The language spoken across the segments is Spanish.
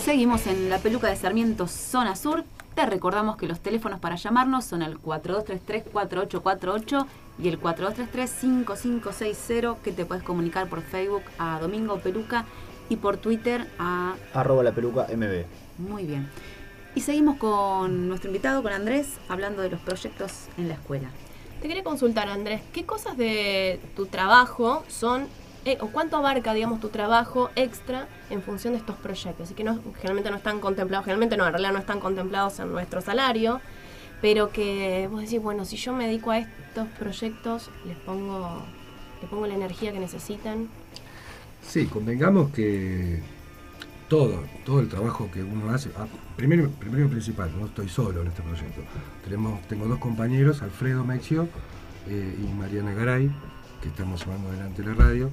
Seguimos en La Peluca de Sarmiento, zona sur. Te recordamos que los teléfonos para llamarnos son el 4233-4848 y el 4233-5560, que te puedes comunicar por Facebook a Domingo Peluca y por Twitter a @lapelucamb. Muy bien. Y seguimos con nuestro invitado, con Andrés, hablando de los proyectos en la escuela. Te quería consultar, Andrés, ¿qué cosas de tu trabajo son, o cuánto abarca, digamos, tu trabajo extra en función de estos proyectos? Y que generalmente no están contemplados, en realidad no están contemplados en nuestro salario, pero que vos decís, bueno, si yo me dedico a estos proyectos, le pongo la energía que necesitan. Sí, convengamos que todo el trabajo que uno hace, primero y principal, no estoy solo en este proyecto. Tengo dos compañeros, Alfredo Mexio y Mariana Garay, que estamos llevando adelante la radio,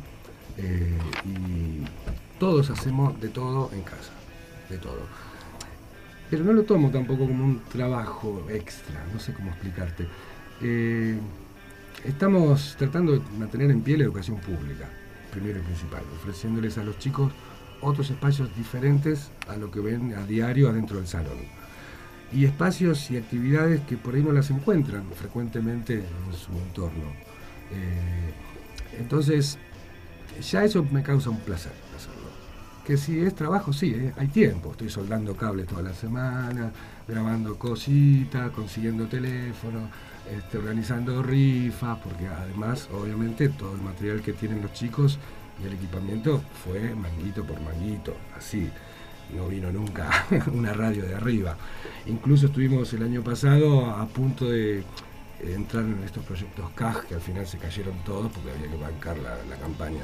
y todos hacemos de todo en casa, de todo. Pero no lo tomo tampoco como un trabajo extra, no sé cómo explicarte. Estamos tratando de mantener en pie la educación pública, primero y principal, ofreciéndoles a los chicos otros espacios diferentes a lo que ven a diario adentro del salón. Y espacios y actividades que por ahí no las encuentran frecuentemente en su entorno. Entonces, ya eso me causa un placer hacerlo. Que si es trabajo, sí, hay tiempo. Estoy soldando cables toda la semana, grabando cositas, consiguiendo teléfono, organizando rifas, porque además, obviamente, todo el material que tienen los chicos y el equipamiento fue manguito por manguito, así. No vino nunca una radio de arriba. Incluso estuvimos el año pasado a punto de entrar en estos proyectos CAG, que al final se cayeron todos porque había que bancar la campaña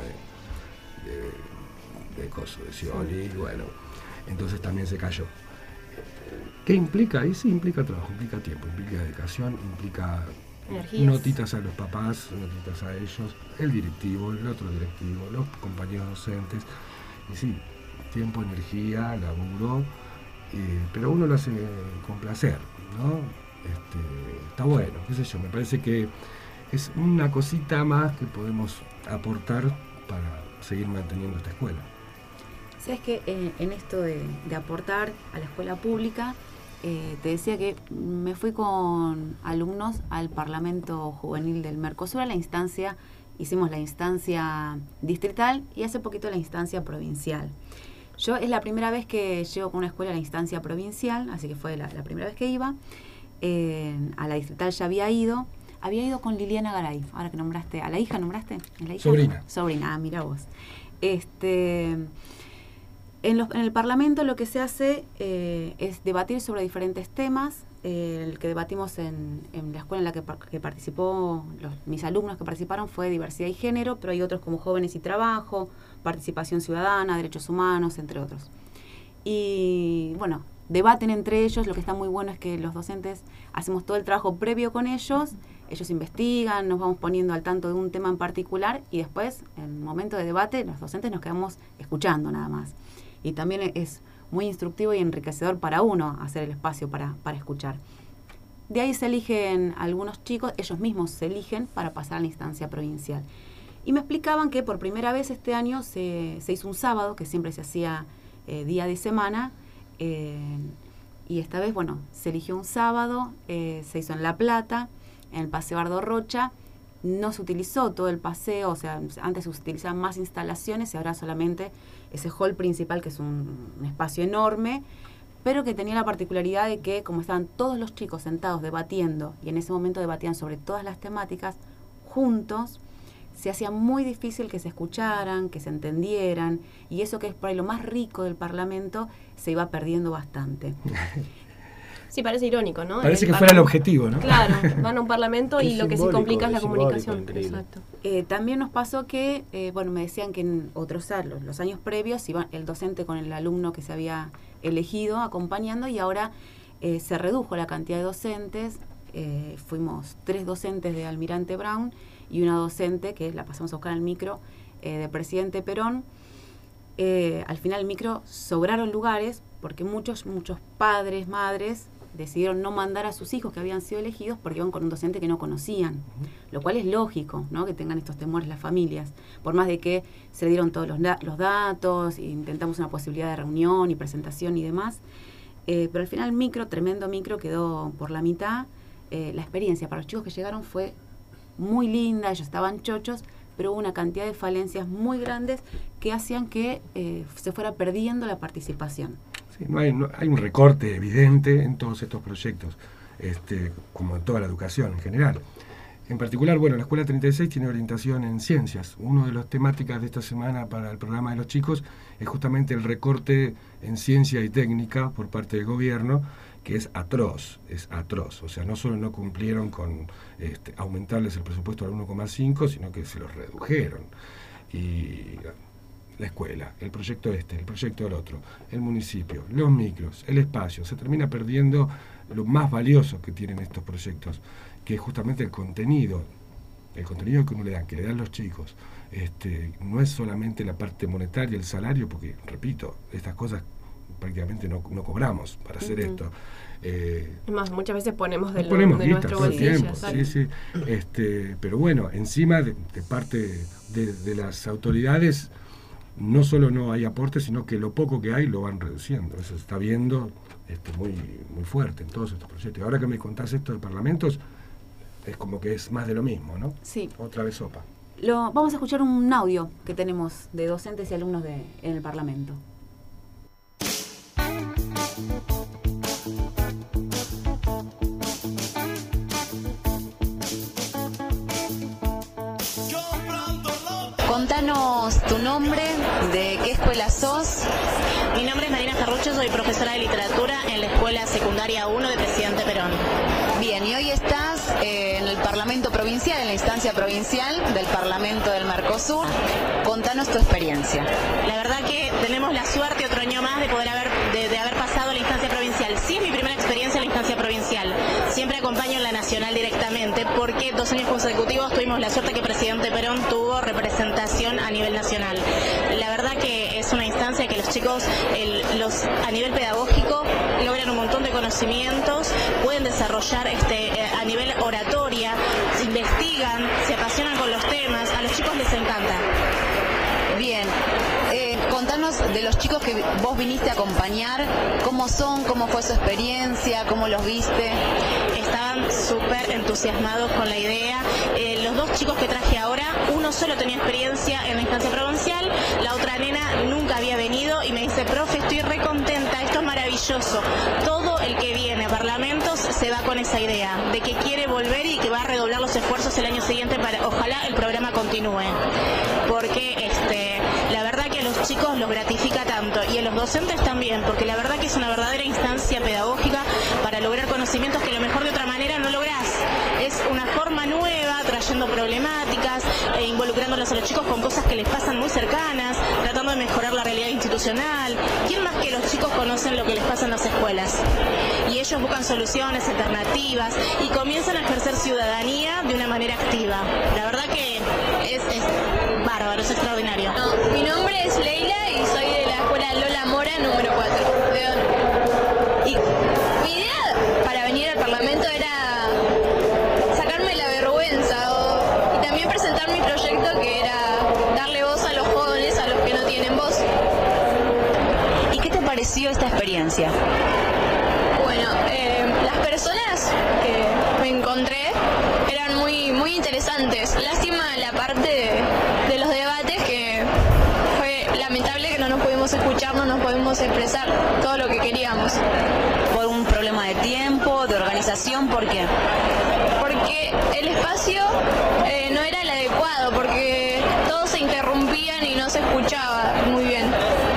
de Coso, de Scioli, y bueno, entonces también se cayó. ¿Qué implica? Y sí, implica trabajo, implica tiempo, implica dedicación, implica energías, notitas a los papás, notitas a ellos, el directivo, el otro directivo, los compañeros docentes, y sí, tiempo, energía, laburo, pero uno lo hace con placer, ¿no? Está bueno, qué sé yo, me parece que es una cosita más que podemos aportar para seguir manteniendo esta escuela. Sabes que en esto de aportar a la escuela pública, te decía que me fui con alumnos al Parlamento Juvenil del Mercosur, a la instancia, hicimos la instancia distrital y hace poquito la instancia provincial. Yo es la primera vez que llego con una escuela a la instancia provincial, así que fue la primera vez que iba. A la distrital ya había ido con Liliana Garay, ahora que nombraste, ¿a la hija nombraste? ¿La hija? Sobrina, mira vos. En el Parlamento lo que se hace es debatir sobre diferentes temas. El que debatimos en la escuela en la que participó, mis alumnos que participaron, fue diversidad y género, pero hay otros como jóvenes y trabajo, participación ciudadana, derechos humanos, entre otros. Y bueno, debaten entre ellos. Lo que está muy bueno es que los docentes hacemos todo el trabajo previo con ellos investigan, nos vamos poniendo al tanto de un tema en particular y después, en el momento de debate, los docentes nos quedamos escuchando nada más. Y también es muy instructivo y enriquecedor para uno hacer el espacio para escuchar. De ahí se eligen algunos chicos, ellos mismos se eligen para pasar a la instancia provincial. Y me explicaban que por primera vez este año se hizo un sábado, que siempre se hacía día de semana, y esta vez, bueno, se eligió un sábado, se hizo en La Plata, en el Paseo Ardo Rocha. No se utilizó todo el paseo, o sea, antes se utilizaban más instalaciones y ahora solamente ese hall principal, que es un espacio enorme, pero que tenía la particularidad de que, como estaban todos los chicos sentados debatiendo, y en ese momento debatían sobre todas las temáticas juntos, se hacía muy difícil que se escucharan, que se entendieran, y eso que es por ahí lo más rico del Parlamento se iba perdiendo bastante. Sí, parece irónico, ¿no? Parece que fuera el objetivo, ¿no? Claro, van a un parlamento y lo que se complica es la comunicación. Exacto. También nos pasó que, me decían que en otros años, los años previos, iba el docente con el alumno que se había elegido acompañando, y ahora se redujo la cantidad de docentes. Fuimos 3 docentes de Almirante Brown y una docente que la pasamos a buscar al micro de Presidente Perón. Al final el micro sobraron lugares porque muchos padres, madres decidieron no mandar a sus hijos que habían sido elegidos porque iban con un docente que no conocían, lo cual es lógico, ¿no? Que tengan estos temores las familias, por más de que se le dieron todos los datos, intentamos una posibilidad de reunión y presentación y demás, pero al final tremendo micro, quedó por la mitad. La experiencia para los chicos que llegaron fue muy linda, ellos estaban chochos, pero hubo una cantidad de falencias muy grandes que hacían que se fuera perdiendo la participación. Sí, hay un recorte evidente en todos estos proyectos, como en toda la educación en general. En particular, la Escuela 36 tiene orientación en ciencias. Una de las temáticas de esta semana para el programa de los chicos es justamente el recorte en ciencia y técnica por parte del gobierno, que es atroz. O sea, no solo no cumplieron con aumentarles el presupuesto al 1,5, sino que se los redujeron. Y la escuela, el proyecto el proyecto del otro, el municipio, los micros, el espacio, se termina perdiendo lo más valioso que tienen estos proyectos, que es justamente el contenido que uno le da, que le dan los chicos. No es solamente la parte monetaria, el salario, porque, repito, estas cosas prácticamente no cobramos para hacer esto. Es más, muchas veces ponemos de todo nuestro bolsillo. Sí. Pero bueno, encima de parte de las autoridades, no solo no hay aporte, sino que lo poco que hay lo van reduciendo. Eso se está viendo muy, muy fuerte en todos estos proyectos. Ahora que me contás esto de parlamentos, es como que es más de lo mismo, ¿no? Sí. Otra vez sopa. Vamos a escuchar un audio que tenemos de docentes y alumnos en el Parlamento. Contanos tu nombre, de qué escuela sos. Mi nombre es Marina Ferruccio, soy profesora de literatura en la Escuela Secundaria 1 de Presidente Perón. Bien, y hoy estás en el Parlamento Provincial, en la instancia provincial del Parlamento del Mercosur. Contanos tu experiencia. La verdad que tenemos la suerte otro año más de poder haber pasado la instancia provincial. Sí, es mi primera experiencia en la instancia provincial. Siempre acompaño en la nacional directamente porque 2 años consecutivos tuvimos la suerte que Presidente Perón tuvo representación a nivel nacional. La verdad que es una instancia que los chicos a nivel pedagógico logran un montón de conocimientos, pueden desarrollar a nivel oratoria, investigan, se apasionan con los temas, a los chicos les encanta. Bien, contanos de los chicos que vos viniste a acompañar, cómo son, cómo fue su experiencia, cómo los viste. Estaban súper entusiasmados con la idea. Los 2 chicos que traje ahora, uno solo tenía experiencia en la instancia provincial, la otra nena nunca había venido y me dice, profe, estoy re contenta, esto es maravilloso. Todo el que viene a parlamentos se va con esa idea de que quiere volver y que va a redoblar los esfuerzos el año siguiente para, ojalá el programa continúe. Porque la verdad que a los chicos los gratifica tanto y a los docentes también, porque la verdad que es una verdadera instancia pedagógica para lograr conocimientos que a lo mejor de otra manera no lográs. Es una forma nueva, trayendo problemáticas, involucrándolos a los chicos con cosas que les pasan muy cercanas, tratando de mejorar la realidad institucional. ¿Quién más que los chicos conocen lo que les pasa en las escuelas? Y ellos buscan soluciones, alternativas y comienzan a ejercer ciudadanía de una manera activa. La verdad que es bárbaro, es extraordinario. Mi nombre es Leila y soy de la escuela Lola Mora, número 4. Y mi idea para venir al Parlamento era sacarme la vergüenza y también presentar mi proyecto, que era darle voz a los jóvenes, a los que no tienen voz. ¿Y qué te pareció esta experiencia? Bueno, las personas que me encontré eran muy, muy interesantes. Lástima la parte de los debates, que fue lamentable que no nos pudimos escuchar, no nos pudimos expresar todo lo que queríamos. ¿Por un problema de tiempo, de organización? ¿Por qué? Porque el espacio no era el adecuado, porque todos se interrumpían y no se escuchaba muy bien.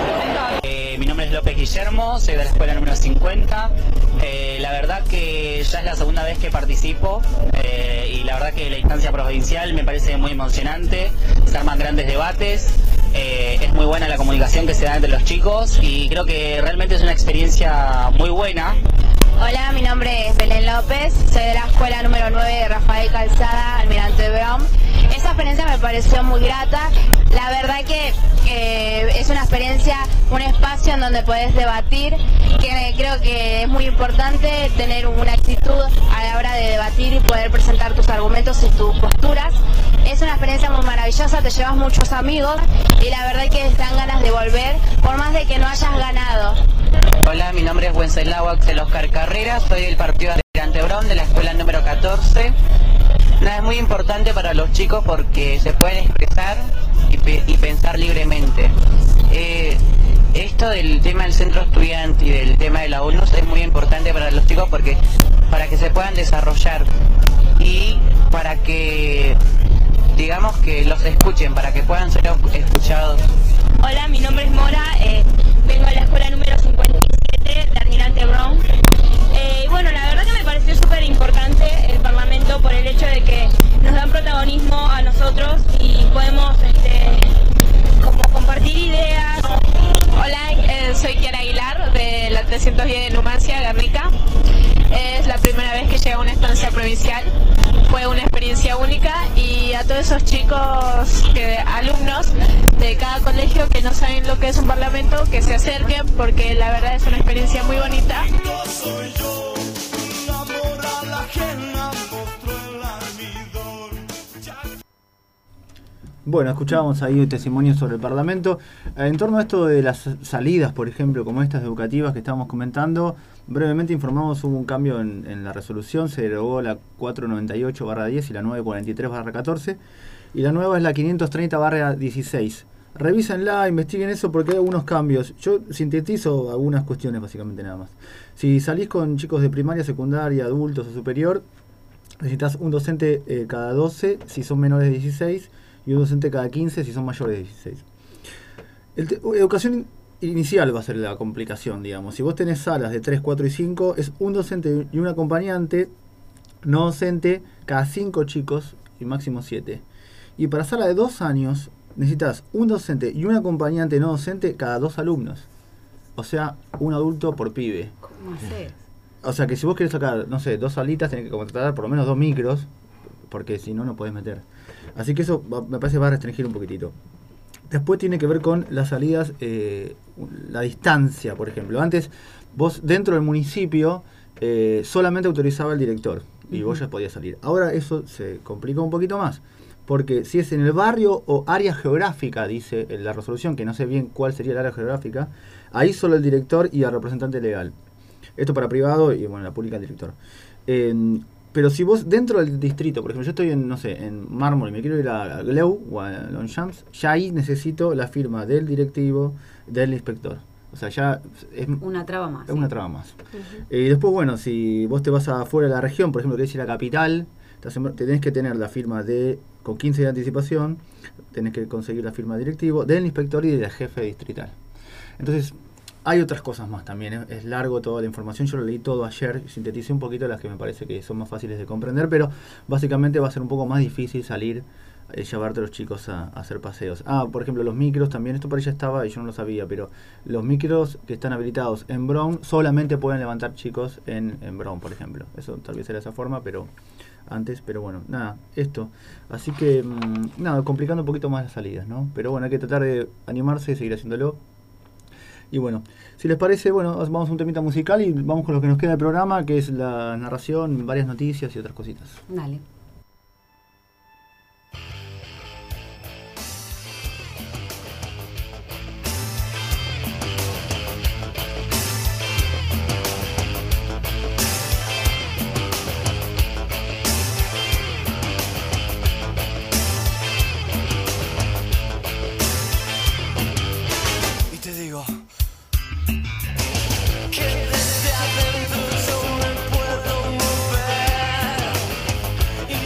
Mi nombre es López Guillermo, soy de la escuela número 50. La verdad que ya es la segunda vez que participo y la verdad que la instancia provincial me parece muy emocionante, se arman grandes debates, es muy buena la comunicación que se da entre los chicos y creo que realmente es una experiencia muy buena. Hola, mi nombre es Belén López, soy de la escuela número 9 de Rafael Calzada, Almirante Brown. esa experiencia me pareció muy grata. La verdad que es una experiencia, un espacio en donde podés debatir, que creo que es muy importante tener una actitud a la hora de debatir y poder presentar tus argumentos y tus posturas. Es una experiencia muy maravillosa, te llevas muchos amigos y la verdad que te dan ganas de volver, por más de que no hayas ganado. Hola, mi nombre es Wenceslao Axel Oscar Carrera, soy del partido Almirante Brown de la escuela número 14. Nada, es muy importante para los chicos porque se pueden expresar y pensar libremente. Esto del tema del centro estudiante y del tema de la UNUS es muy importante para los chicos porque para que se puedan desarrollar y para que, digamos, que los escuchen, para que puedan ser escuchados. Hola, mi nombre es Mora, vengo a la escuela número 57 de Almirante Brown. Bueno, la verdad que me pareció súper importante el Parlamento por el hecho de que nos dan protagonismo a nosotros y podemos como compartir ideas. Hola, soy Kiara Aguilar de la 310 de Numancia, Guernica. Es la primera vez que llego a una estancia provincial. Fue una experiencia única y a todos esos chicos, alumnos de cada colegio que no saben lo que es un parlamento, que se acerquen porque la verdad es una experiencia muy bonita. Bueno, escuchábamos ahí testimonios sobre el Parlamento. En torno a esto de las salidas, por ejemplo, como estas educativas que estábamos comentando, brevemente informamos, hubo un cambio en la resolución, se derogó la 498/10 y la 943/14, y la nueva es la 530/16. Revísenla, investiguen eso porque hay algunos cambios. Yo sintetizo algunas cuestiones básicamente nada más. Si salís con chicos de primaria, secundaria, adultos o superior, necesitas un docente cada 12 si son menores de 16 y un docente cada 15 si son mayores de 16. Educación inicial va a ser la complicación, digamos. Si vos tenés salas de 3, 4 y 5, es un docente y un acompañante no docente cada 5 chicos y máximo 7. Y para sala de 2 años necesitas un docente y un acompañante no docente cada 2 alumnos. O sea, un adulto por pibe. ¿Cómo haces? O sea que si vos querés sacar, no sé, 2 salitas, tenés que contratar por lo menos 2 micros, porque si no, no podés meter. Así que eso me parece que va a restringir un poquitito. Después tiene que ver con las salidas, la distancia, por ejemplo. Antes, vos dentro del municipio solamente autorizaba el director y vos ya podías salir. Ahora eso se complicó un poquito más, porque si es en el barrio o área geográfica, dice la resolución, que no sé bien cuál sería el área geográfica, ahí solo el director y el representante legal. Esto para privado y, bueno, la pública el director. Pero si vos dentro del distrito, por ejemplo, yo estoy en, no sé, en Mármol y me quiero ir a Gleu o a Longchamps, ya ahí necesito la firma del directivo, del inspector. O sea, ya es una traba más. Es una traba más. Y después, bueno, si vos te vas afuera de la región, por ejemplo, querés ir a la capital, tenés que tener la firma con 15 de anticipación, tenés que conseguir la firma del directivo, del inspector y del jefe distrital. Entonces, hay otras cosas más también, es largo toda la información, yo lo leí todo ayer, sinteticé un poquito las que me parece que son más fáciles de comprender, pero básicamente va a ser un poco más difícil salir, llevarte a los chicos a hacer paseos. Por ejemplo, los micros también, esto por ahí ya estaba y yo no lo sabía, pero los micros que están habilitados en Brown solamente pueden levantar chicos en Brown, por ejemplo. Eso tal vez era de esa forma, pero antes, pero bueno, nada, esto. Así que, nada, complicando un poquito más las salidas, ¿no? Pero bueno, hay que tratar de animarse y seguir haciéndolo. Y bueno, si les parece, bueno, vamos a un temita musical y vamos con lo que nos queda del programa, que es la narración, varias noticias y otras cositas. Dale. Que desde adentro yo me puedo mover.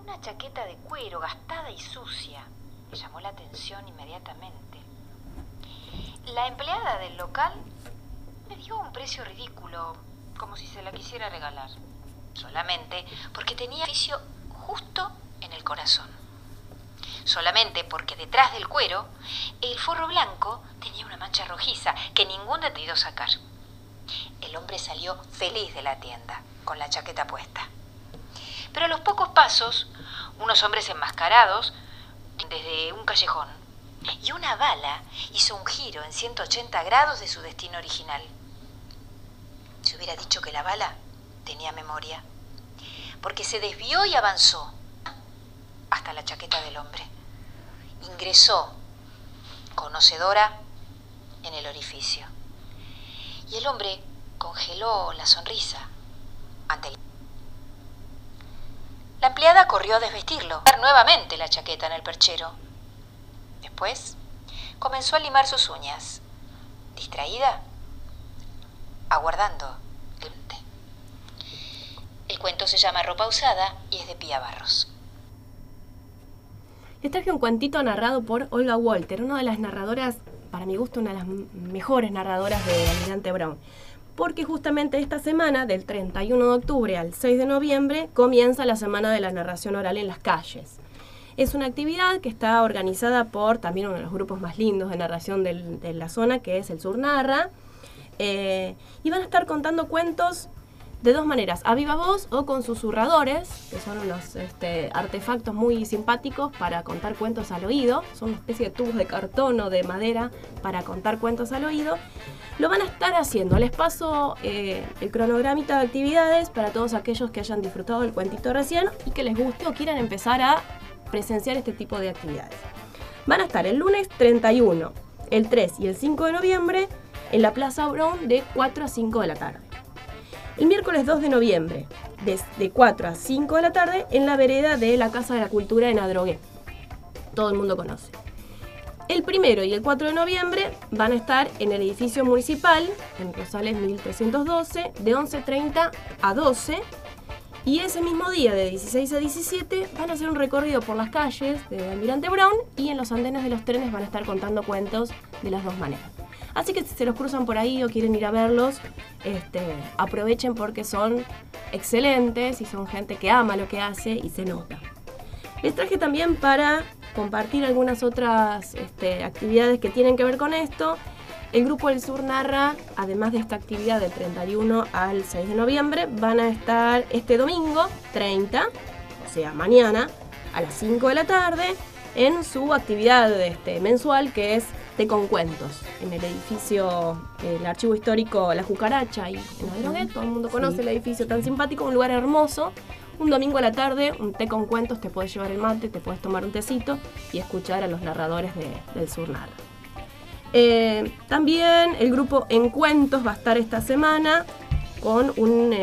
una chaqueta de cuero gastada y sucia. Me llamó la atención inmediatamente. La empleada del local me dio un precio ridículo, como si se la quisiera regalar, solamente porque tenía oficio justo en el corazón. Solamente porque detrás del cuero, el forro blanco tenía una mancha rojiza que ningún detenido sacar. El hombre salió feliz de la tienda, con la chaqueta puesta. Pero a los pocos pasos, unos hombres enmascarados desde un callejón, y una bala hizo un giro en 180 grados de su destino original. Se hubiera dicho que la bala tenía memoria, porque se desvió y avanzó hasta la chaqueta del hombre. Ingresó, conocedora, en el orificio. Y el hombre congeló la sonrisa ante el... La empleada corrió a desvestirlo, dar nuevamente la chaqueta en el perchero. Después comenzó a limar sus uñas, distraída, aguardando el té. El cuento se llama Ropa usada y es de Pía Barros. Les traje un cuentito narrado por Olga Walter, una de las narradoras, para mi gusto, una de las mejores narradoras de Almirante Brown. Porque justamente esta semana, del 31 de octubre al 6 de noviembre, comienza la Semana de la Narración Oral en las Calles. Es una actividad que está organizada por también uno de los grupos más lindos de narración de la zona, que es el Sur Narra. Y van a estar contando cuentos de dos maneras, a viva voz o con susurradores, que son unos artefactos muy simpáticos para contar cuentos al oído. Son una especie de tubos de cartón o de madera para contar cuentos al oído. Lo van a estar haciendo. Les paso el cronogramita de actividades para todos aquellos que hayan disfrutado del cuentito recién y que les guste o quieran empezar a presenciar este tipo de actividades. Van a estar el lunes 31, el 3 y el 5 de noviembre en la Plaza Brown de 4 a 5 de la tarde. El miércoles 2 de noviembre, de 4 a 5 de la tarde, en la vereda de la Casa de la Cultura en Adrogué. Todo el mundo conoce. El 1 y el 4 de noviembre van a estar en el edificio municipal, en Rosales 1312, de 11:30 a 12. Y ese mismo día, de 16 a 17, van a hacer un recorrido por las calles de Almirante Brown y en los andenes de los trenes van a estar contando cuentos de las dos maneras. Así que si se los cruzan por ahí o quieren ir a verlos, aprovechen porque son excelentes y son gente que ama lo que hace y se nota. Les traje también para compartir algunas otras actividades que tienen que ver con esto. El Grupo del Sur Narra, además de esta actividad del 31 al 6 de noviembre, van a estar este domingo 30, o sea mañana, a las 5 de la tarde, en su actividad mensual que es Té con Cuentos, en el edificio, el Archivo Histórico La Cucaracha y en Adrogué. Todo el mundo conoce el edificio tan simpático, un lugar hermoso. Un domingo a la tarde, un té con cuentos, te puedes llevar el mate, te puedes tomar un tecito y escuchar a los narradores del Sur Narra. También el grupo En Cuentos va a estar esta semana con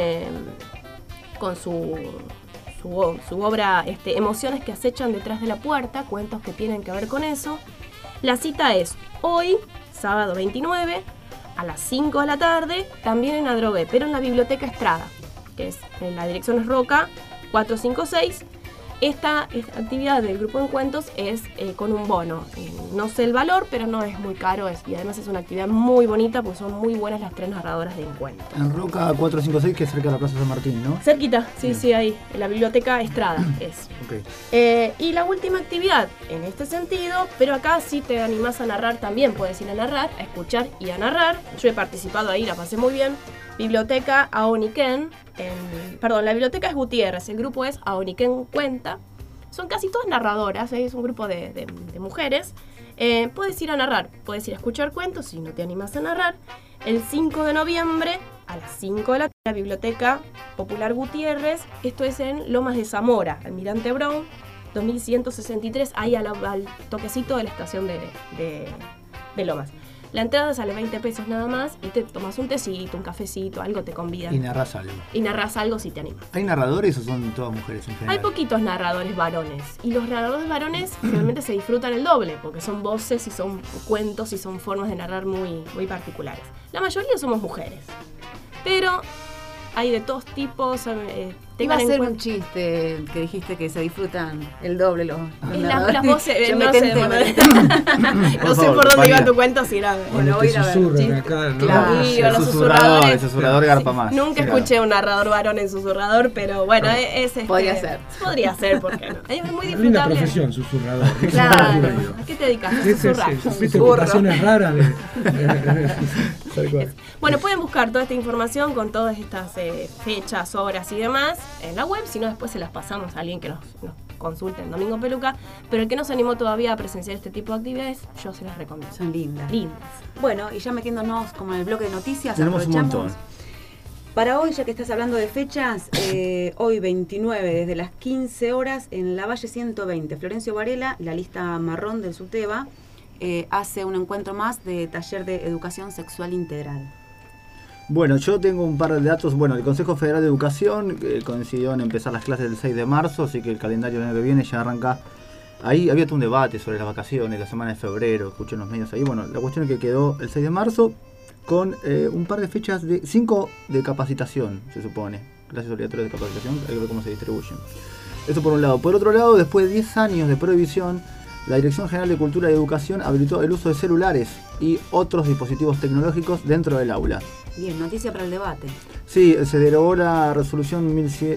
su obra Emociones que acechan detrás de la puerta, cuentos que tienen que ver con eso. La cita es hoy, sábado 29, a las 5 de la tarde, también en Adrogué, pero en la Biblioteca Estrada, que es en la dirección es Roca 456. Esta actividad del Grupo En Cuentos es con un bono. No sé el valor, pero no es muy caro y además es una actividad muy bonita porque son muy buenas las tres narradoras de Encuentro. En Roca 456, que es cerca de la Plaza San Martín, ¿no? Cerquita, sí, ahí, en la Biblioteca Estrada es. Okay. Y la última actividad en este sentido, pero acá si te animás a narrar también puedes ir a narrar, a escuchar y a narrar. Yo he participado ahí, la pasé muy bien. Biblioteca Aoniquén, la biblioteca es Gutiérrez, el grupo es Aoniquén Cuenta. Son casi todas narradoras, es un grupo de mujeres. Puedes ir a narrar, puedes ir a escuchar cuentos si no te animas a narrar. El 5 de noviembre a las 5 de la tarde, la Biblioteca Popular Gutiérrez, esto es en Lomas de Zamora, Almirante Brown, 2163, ahí al toquecito de la estación de Lomas. La entrada sale 20 pesos nada más y te tomas un tecito, un cafecito, algo te convidan. Y narras algo. Y narras algo si te animas. ¿Hay narradores o son todas mujeres en general? Hay poquitos narradores varones. Y los narradores varones realmente se disfrutan el doble, porque son voces y son cuentos y son formas de narrar muy, muy particulares. La mayoría somos mujeres. Pero hay de todos tipos, Iba a tengan en ser cuenta. un chiste que dijiste que se disfrutan el doble los Las voces, Yo no me sé, tenté, bueno, me tenté. no sé por dónde iba tu cuento, si era. Bueno, voy a ir a ver. susurran acá, ¿no? Claro. Sí, Sí, o los susurrador, el susurradores. susurrador garpa más. Nunca Claro. escuché un narrador varón en susurrador, pero bueno, es Podría ser. Podría ser, ¿por qué no? Es muy Linda disfrutable. profesión, susurrador. Claro. ¿A qué te dedicas? A susurrar. Viste ocupaciones raras de... Tal cual. Bueno, pueden buscar toda esta información con todas estas fechas, horas y demás en la web, si no después se las pasamos a alguien que nos consulte en Domingo Peluca, pero el que no se animó todavía a presenciar este tipo de actividades, yo se las recomiendo. Son lindas. Lindas. Bueno, y ya metiéndonos como en el bloque de noticias, Tenemos un aprovechamos. montón. Para hoy, ya que estás hablando de fechas, hoy 29, desde las 15 horas, en la Valle 120, Florencio Varela, la lista marrón del SUTEBA, hace un encuentro más de taller de educación sexual integral. Bueno, yo tengo un par de datos. Bueno, el Consejo Federal de Educación coincidió en empezar las clases el 6 de marzo, así que el calendario del año que viene ya arranca. Ahí había todo un debate sobre las vacaciones, la semana de febrero, escuché en los medios ahí. Bueno, la cuestión es que quedó el 6 de marzo con un par de fechas, 5 de capacitación, se supone. Clases obligatorias de capacitación, hay que ver cómo se distribuyen. Eso por un lado. Por otro lado, después de 10 años de prohibición, la Dirección General de Cultura y Educación habilitó el uso de celulares y otros dispositivos tecnológicos dentro del aula. Bien, noticia para el debate. Sí, se derogó la resolución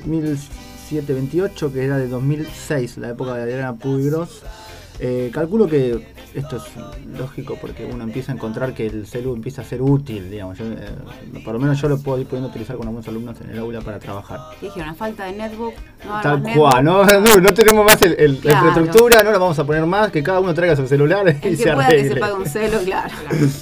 1728, que era de 2006, la época de Adriana Puigros. Calculo que esto es lógico porque uno empieza a encontrar que el celu empieza a ser útil, digamos. Por lo menos yo lo puedo ir pudiendo utilizar con algunos alumnos en el aula para trabajar. ¿Qué dijeron? A falta de netbook, no hagas Tal netbook. cual, no tenemos más la Claro. infraestructura, no la vamos a poner más, que cada uno traiga su celular El y que se pueda que arregle. se pague un celo, claro.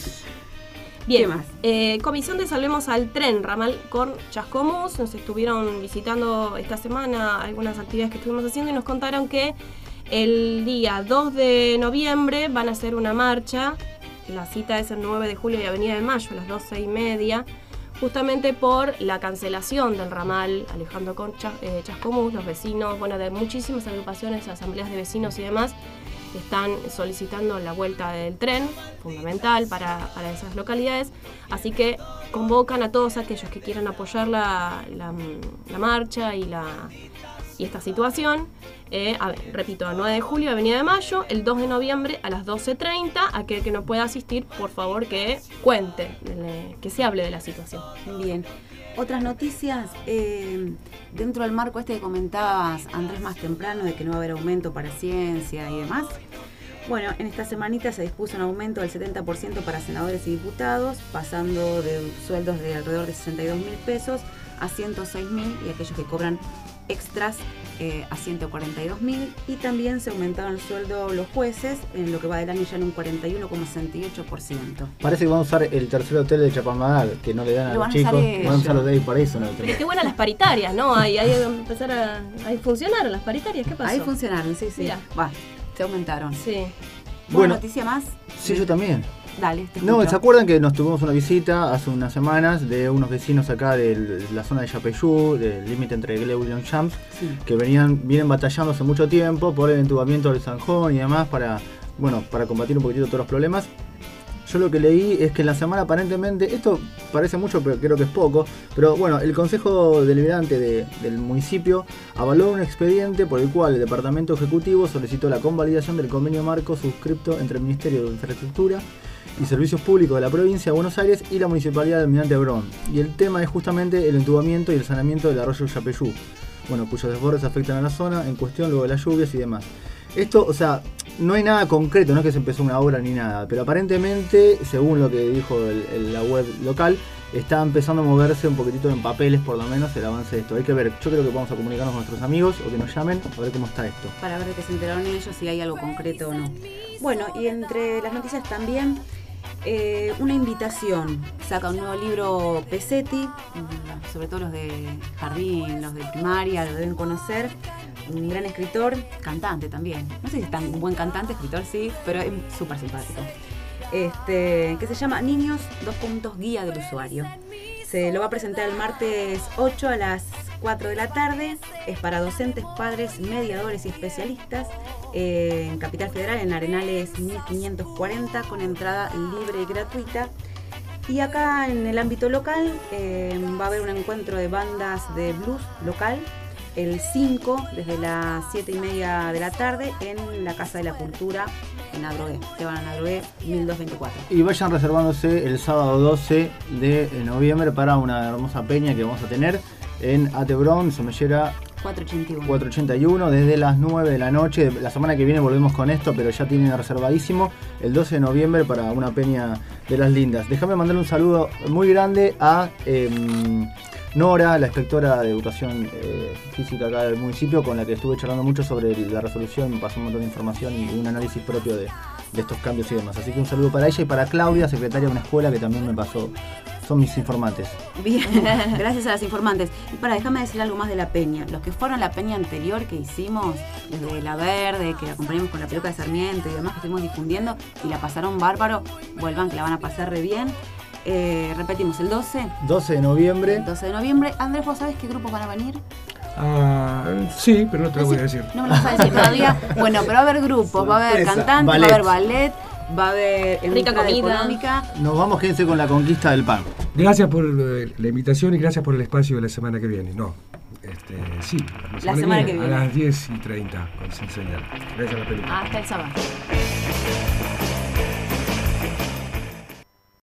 Bien, ¿Qué más? Comisión de Salvemos al Tren, ramal con Chascomús. Nos estuvieron visitando esta semana algunas actividades que estuvimos haciendo y nos contaron que el día 2 de noviembre van a hacer una marcha. La cita es el 9 de julio y Avenida de Mayo a las 12:30, justamente por la cancelación del ramal Alejandro con Chascomús. Los vecinos, bueno, de muchísimas agrupaciones, asambleas de vecinos y demás, están solicitando la vuelta del tren, fundamental para esas localidades. Así que convocan a todos aquellos que quieran apoyar la marcha y esta situación. Repito, 9 de julio, Avenida de Mayo, el 2 de noviembre a las 12:30. Aquel que no pueda asistir, por favor que cuente, que se hable de la situación. Bien. Otras noticias, dentro del marco este que comentabas, Andrés, más temprano, de que no va a haber aumento para ciencia y demás. Bueno, en esta semanita se dispuso un aumento del 70% para senadores y diputados, pasando de sueldos de alrededor de 62.000 pesos a 106.000, y aquellos que cobran extras a 142.000, y también se aumentaron el sueldo los jueces, en lo que va del año ya en un 41,68%. Parece que vamos a usar el tercer hotel de Chapamadal, que no le dan a Lo los van a usar chicos. ellos. Van a usar los Days Paraíso, ¿no? Pero qué buenas las paritarias, ¿no? Ahí empezar a funcionar las paritarias. ¿Qué pasó? Ahí funcionaron, sí. Mira. Va, se aumentaron. Sí. Bueno, Bueno. noticia más. Sí, yo también. Dale, te No, escucho. ¿se acuerdan que nos tuvimos una visita hace unas semanas de unos vecinos acá de la zona de Yapeyú, del límite entre Gleu y Longchamps, Sí. que vienen batallando hace mucho tiempo por el entubamiento del Zanjón y demás para combatir un poquitito todos los problemas? Yo lo que leí es que en la semana aparentemente, esto parece mucho pero creo que es poco, pero bueno, el Consejo Deliberante del municipio avaló un expediente por el cual el Departamento Ejecutivo solicitó la convalidación del convenio marco suscripto entre el Ministerio de Infraestructura y Servicios Públicos de la Provincia de Buenos Aires y la Municipalidad de Almirante Brown. Y el tema es justamente el entubamiento y el saneamiento del arroyo Yapeyú, bueno, cuyos desbordes afectan a la zona en cuestión luego de las lluvias y demás. Esto, o sea, no hay nada concreto, no es que se empezó una obra ni nada, pero aparentemente, según lo que dijo la web local, está empezando a moverse un poquitito en papeles, por lo menos, el avance de esto. Hay que ver, yo creo que vamos a comunicarnos con nuestros amigos o que nos llamen a ver cómo está esto. Para ver de qué se enteraron ellos, si hay algo concreto o no. Bueno, y entre las noticias también, una invitación. Saca un nuevo libro Pesetti, sobre todo los de jardín, los de primaria, lo deben conocer. Un gran escritor, cantante también. No sé si es tan un buen cantante, escritor sí, pero es súper simpático. Que se llama Niños, Guía del Usuario. Se lo va a presentar el martes 8 a las 4 de la tarde. Es para docentes, padres, mediadores y especialistas. En Capital Federal, en Arenales 1540, con entrada libre y gratuita. Y acá en el ámbito local va a haber un encuentro de bandas de blues local el 5, desde las 7:30 de la tarde, en la Casa de la Cultura, en Adrogué. Esteban Adrogué, 1224. Y vayan reservándose el sábado 12 de noviembre para una hermosa peña que vamos a tener en Atebron, Somellera 481, desde las 9 de la noche. La semana que viene volvemos con esto, pero ya tienen reservadísimo el 12 de noviembre para una peña de las lindas. Déjame mandar un saludo muy grande a Nora, la inspectora de educación física acá del municipio, con la que estuve charlando mucho sobre la resolución, me pasó un montón de información y un análisis propio de estos cambios y demás. Así que un saludo para ella y para Claudia, secretaria de una escuela, que también me pasó. Son mis informantes. Bien, gracias a las informantes. Y déjame decir algo más de la peña. Los que fueron a la peña anterior que hicimos, desde La Verde, que acompañamos con la peluca de Sarmiento y demás, que estuvimos difundiendo, y la pasaron bárbaro, vuelvan que la van a pasar re bien. Repetimos, el 12 de noviembre. El 12 de noviembre. Andrés, ¿vos sabés qué grupos van a venir? Sí, pero no te lo voy a decir. No me lo vas a decir todavía. Bueno, pero va a haber grupos, va a haber cantantes, ballet. Va a haber ballet, va a haber rica comida económica. Nos vamos, quédense con la conquista del pan. Gracias por la invitación y gracias por el espacio de la semana que viene. La semana que viene. A las 10:30 con Sin Señal. Gracias a la película. Hasta el sábado.